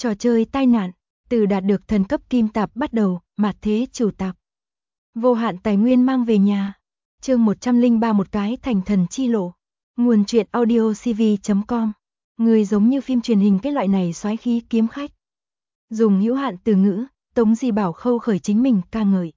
Trò chơi tai nạn, từ đạt được thần cấp kim tạp bắt đầu, mạt thế chủ tạp. Vô hạn tài nguyên mang về nhà. Chương 103 một cái thành thần chi lộ. Nguồn truyện audio cv.com. Người giống như phim truyền hình cái loại này soái khí kiếm khách. Dùng hữu hạn từ ngữ, Tống Di Bảo khâu khởi chính mình ca ngợi.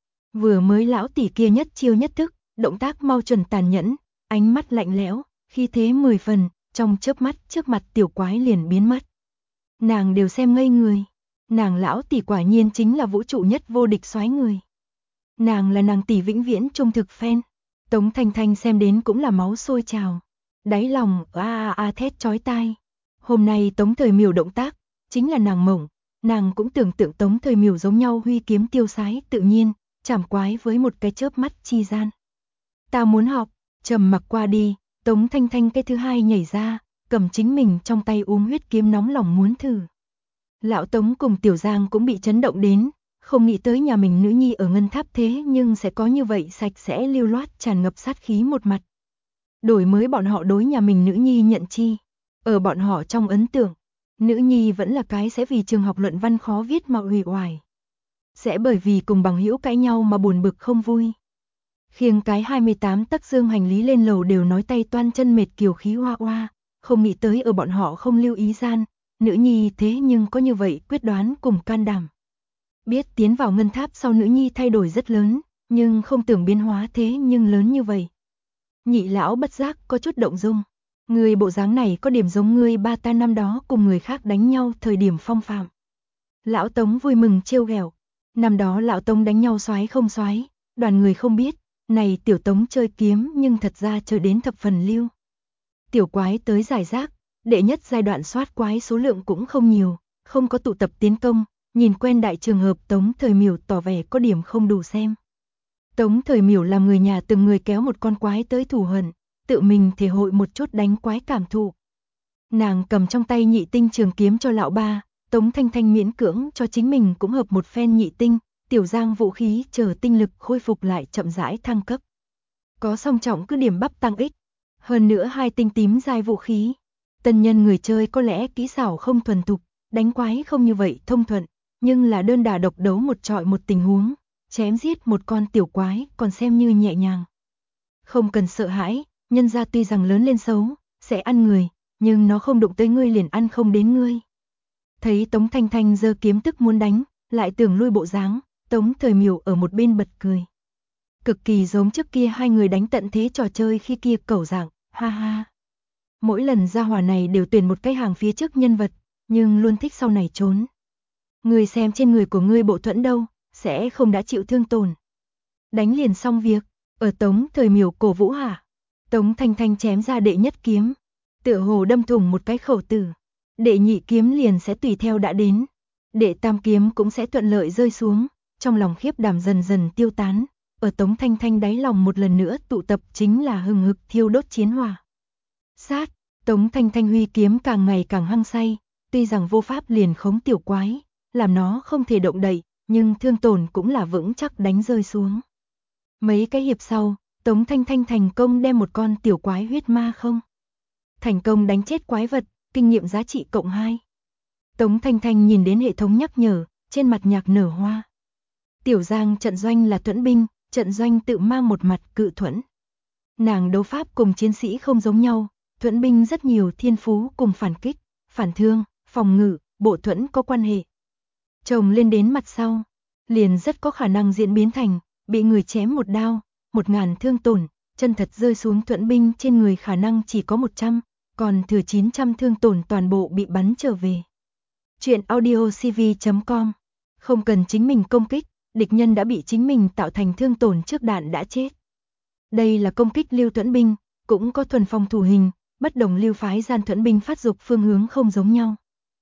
Vừa mới lão tỷ kia nhất chiêu nhất thức, động tác mau chuẩn tàn nhẫn, ánh mắt lạnh lẽo, khi thế 10 phần, trong chớp mắt trước mặt tiểu quái liền biến mất. Nàng đều xem ngây người, nàng lão tỷ quả nhiên chính là vũ trụ nhất vô địch soái người. Nàng là nàng tỷ vĩnh viễn trung thực fan. Tống Thanh Thanh xem đến cũng là máu sôi trào, đáy lòng thét chói tai. Hôm nay Tống Thời Miểu động tác, chính là nàng mộng, nàng cũng tưởng tượng Tống Thời Miểu giống nhau huy kiếm tiêu sái tự nhiên, chảm quái với một cái chớp mắt chi gian. Ta muốn học, trầm mặc qua đi, Tống Thanh Thanh cái thứ hai nhảy ra, cầm chính mình trong tay uống huyết kiếm nóng lòng muốn thử. Lão Tống cùng Tiểu Giang cũng bị chấn động đến, không nghĩ tới nhà mình nữ nhi ở ngân tháp thế nhưng sẽ có như vậy sạch sẽ lưu loát tràn ngập sát khí một mặt. Đổi mới bọn họ đối nhà mình nữ nhi nhận chi. Ở bọn họ trong ấn tượng, nữ nhi vẫn là cái sẽ vì trường học luận văn khó viết mà uể oải. Sẽ bởi vì cùng bằng hữu cãi nhau mà buồn bực không vui. Khiêng cái 28 tấc dương hành lý lên lầu đều nói tay toan chân mệt kiều khí hoa hoa, không nghĩ tới ở bọn họ không lưu ý gian, nữ nhi thế nhưng có như vậy quyết đoán cùng can đảm. Biết tiến vào ngân tháp sau nữ nhi thay đổi rất lớn, nhưng không tưởng biến hóa thế nhưng lớn như vậy. Nhị lão bất giác có chút động dung. Người bộ dáng này có điểm giống người ba ta năm đó cùng người khác đánh nhau thời điểm phong phạm. Lão Tống vui mừng trêu ghẹo. Năm đó lão Tống đánh nhau soái không soái, đoàn người không biết, này tiểu Tống chơi kiếm nhưng thật ra chơi đến thập phần lưu. Tiểu quái tới giải rác, đệ nhất giai đoạn soát quái số lượng cũng không nhiều, không có tụ tập tiến công, nhìn quen đại trường hợp Tống Thời Miểu tỏ vẻ có điểm không đủ xem. Tống Thời Miểu làm người nhà từng người kéo một con quái tới thù hận, tự mình thể hội một chút đánh quái cảm thụ. Nàng cầm trong tay nhị tinh trường kiếm cho lão ba, Tống Thanh Thanh miễn cưỡng cho chính mình cũng hợp một phen nhị tinh, Tiểu Giang vũ khí chờ tinh lực khôi phục lại chậm rãi thăng cấp. Có song trọng cứ điểm bắp tăng ích, hơn nữa hai tinh tím giai vũ khí. Tân nhân người chơi có lẽ kỹ xảo không thuần thục, đánh quái không như vậy thông thuận, nhưng là đơn đả độc đấu một trọi một tình huống, chém giết một con tiểu quái còn xem như nhẹ nhàng. Không cần sợ hãi, nhân gia tuy rằng lớn lên xấu, sẽ ăn người, nhưng nó không đụng tới ngươi liền ăn không đến ngươi. Thấy Tống Thanh Thanh giơ kiếm tức muốn đánh, lại tưởng lui bộ dáng, Tống Thời Miểu ở một bên bật cười. Cực kỳ giống trước kia hai người đánh tận thế trò chơi khi kia cẩu dạng, ha ha. Mỗi lần ra hỏa này đều tuyển một cái hàng phía trước nhân vật, nhưng luôn thích sau này trốn. Người xem trên người của ngươi bộ thuẫn đâu, sẽ không đã chịu thương tổn. Đánh liền xong việc, ở Tống Thời Miểu cổ vũ hả? Tống Thanh Thanh chém ra đệ nhất kiếm, tựa hồ đâm thủng một cái khẩu tử. Đệ nhị kiếm liền sẽ tùy theo đã đến. Đệ tam kiếm cũng sẽ thuận lợi rơi xuống, trong lòng khiếp đảm dần dần tiêu tán. Ở Tống Thanh Thanh đáy lòng một lần nữa tụ tập chính là hừng hực thiêu đốt chiến hỏa. Sát, Tống Thanh Thanh huy kiếm càng ngày càng hăng say, tuy rằng vô pháp liền khống tiểu quái, làm nó không thể động đậy, nhưng thương tổn cũng là vững chắc đánh rơi xuống. Mấy cái hiệp sau, Tống Thanh Thanh thành công đem một con tiểu quái huyết ma không. Thành công đánh chết quái vật, kinh nghiệm giá trị cộng 2. Tống Thanh Thanh nhìn đến hệ thống nhắc nhở, trên mặt nhạc nở hoa. Tiểu Giang trận doanh là thuẫn binh, trận doanh tự mang một mặt cự thuẫn. Nàng đấu pháp cùng chiến sĩ không giống nhau, thuẫn binh rất nhiều thiên phú cùng phản kích, phản thương, phòng ngự, bộ thuẫn có quan hệ. Chồng lên đến mặt sau, liền rất có khả năng diễn biến thành, bị người chém một đao, 1000 thương tổn, chân thật rơi xuống thuẫn binh trên người khả năng chỉ có 100, còn thừa 900 thương tổn toàn bộ bị bắn trở về. Chuyện audio cv.com. Không cần chính mình công kích, địch nhân đã bị chính mình tạo thành thương tổn trước đạn đã chết. Đây là công kích lưu thuẫn binh, cũng có thuần phòng thủ hình, bất đồng lưu phái gian thuẫn binh phát dục phương hướng không giống nhau.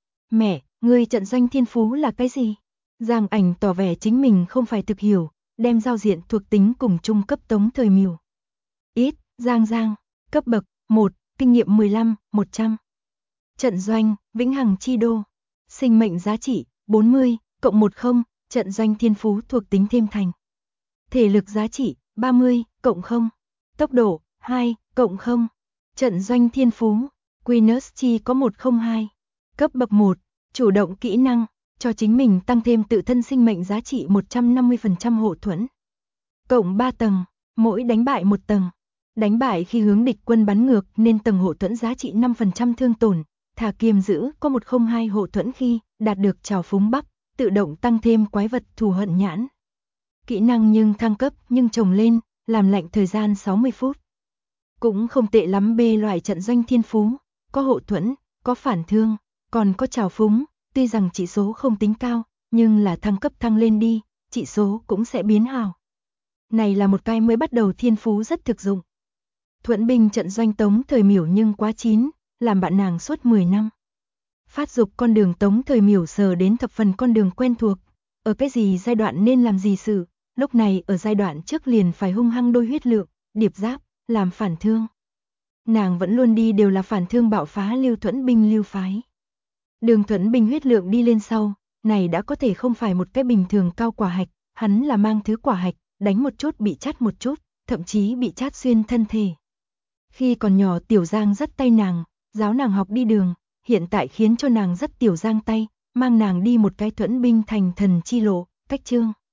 Mẹ, ngươi trận doanh thiên phú là cái gì? Giang Ảnh tỏ vẻ chính mình không phải thực hiểu, đem giao diện thuộc tính cùng trung cấp Tống Thời Miểu. Ít, Giang, cấp bậc 1, kinh nghiệm 15, 100. Trận doanh, Vĩnh Hằng Chi Đô. Sinh mệnh giá trị, 40, cộng 10, trận doanh thiên phú thuộc tính thêm thành. Thể lực giá trị, 30, cộng 0. Tốc độ, 2, cộng 0. Trận doanh thiên phú, Winners Chi có 102. Cấp bậc 1, Chủ động kỹ năng, cho chính mình tăng thêm tự thân sinh mệnh giá trị 150% hộ thuẫn. Cộng 3 tầng, mỗi đánh bại một tầng. Đánh bại khi hướng địch quân bắn ngược nên tầng hộ thuẫn giá trị 5% thương tổn. Thả kiềm giữ có 102 hộ thuẫn khi đạt được trào phúng bắp, tự động tăng thêm quái vật thù hận nhãn. Kỹ năng nhưng thăng cấp nhưng trồng lên, làm lạnh thời gian 60 phút. Cũng không tệ lắm. B loại trận doanh thiên phú, có hộ thuẫn, có phản thương, còn có trào phúng, tuy rằng chỉ số không tính cao, nhưng là thăng cấp thăng lên đi, chỉ số cũng sẽ biến hào. Này là một cái mới bắt đầu thiên phú rất thực dụng. Thuẫn binh trận doanh Tống Thời Miểu nhưng quá chín, làm bạn nàng suốt 10 năm. Phát dục con đường Tống Thời Miểu sờ đến thập phần con đường quen thuộc, ở cái gì giai đoạn nên làm gì sự, lúc này ở giai đoạn trước liền phải hung hăng đôi huyết lượng, điệp giáp, làm phản thương. Nàng vẫn luôn đi đều là phản thương bạo phá Lưu Thuẫn binh lưu phái. Đường Thuẫn binh huyết lượng đi lên sau, này đã có thể không phải một cái bình thường cao quả hạch, hắn là mang thứ quả hạch, đánh một chút bị chát một chút, thậm chí bị chát xuyên thân thể. Khi còn nhỏ Tiểu Giang dắt tay nàng, giáo nàng học đi đường, hiện tại khiến cho nàng dắt Tiểu Giang tay, mang nàng đi một cái Thuẫn binh thành thần chi lộ, cách chương.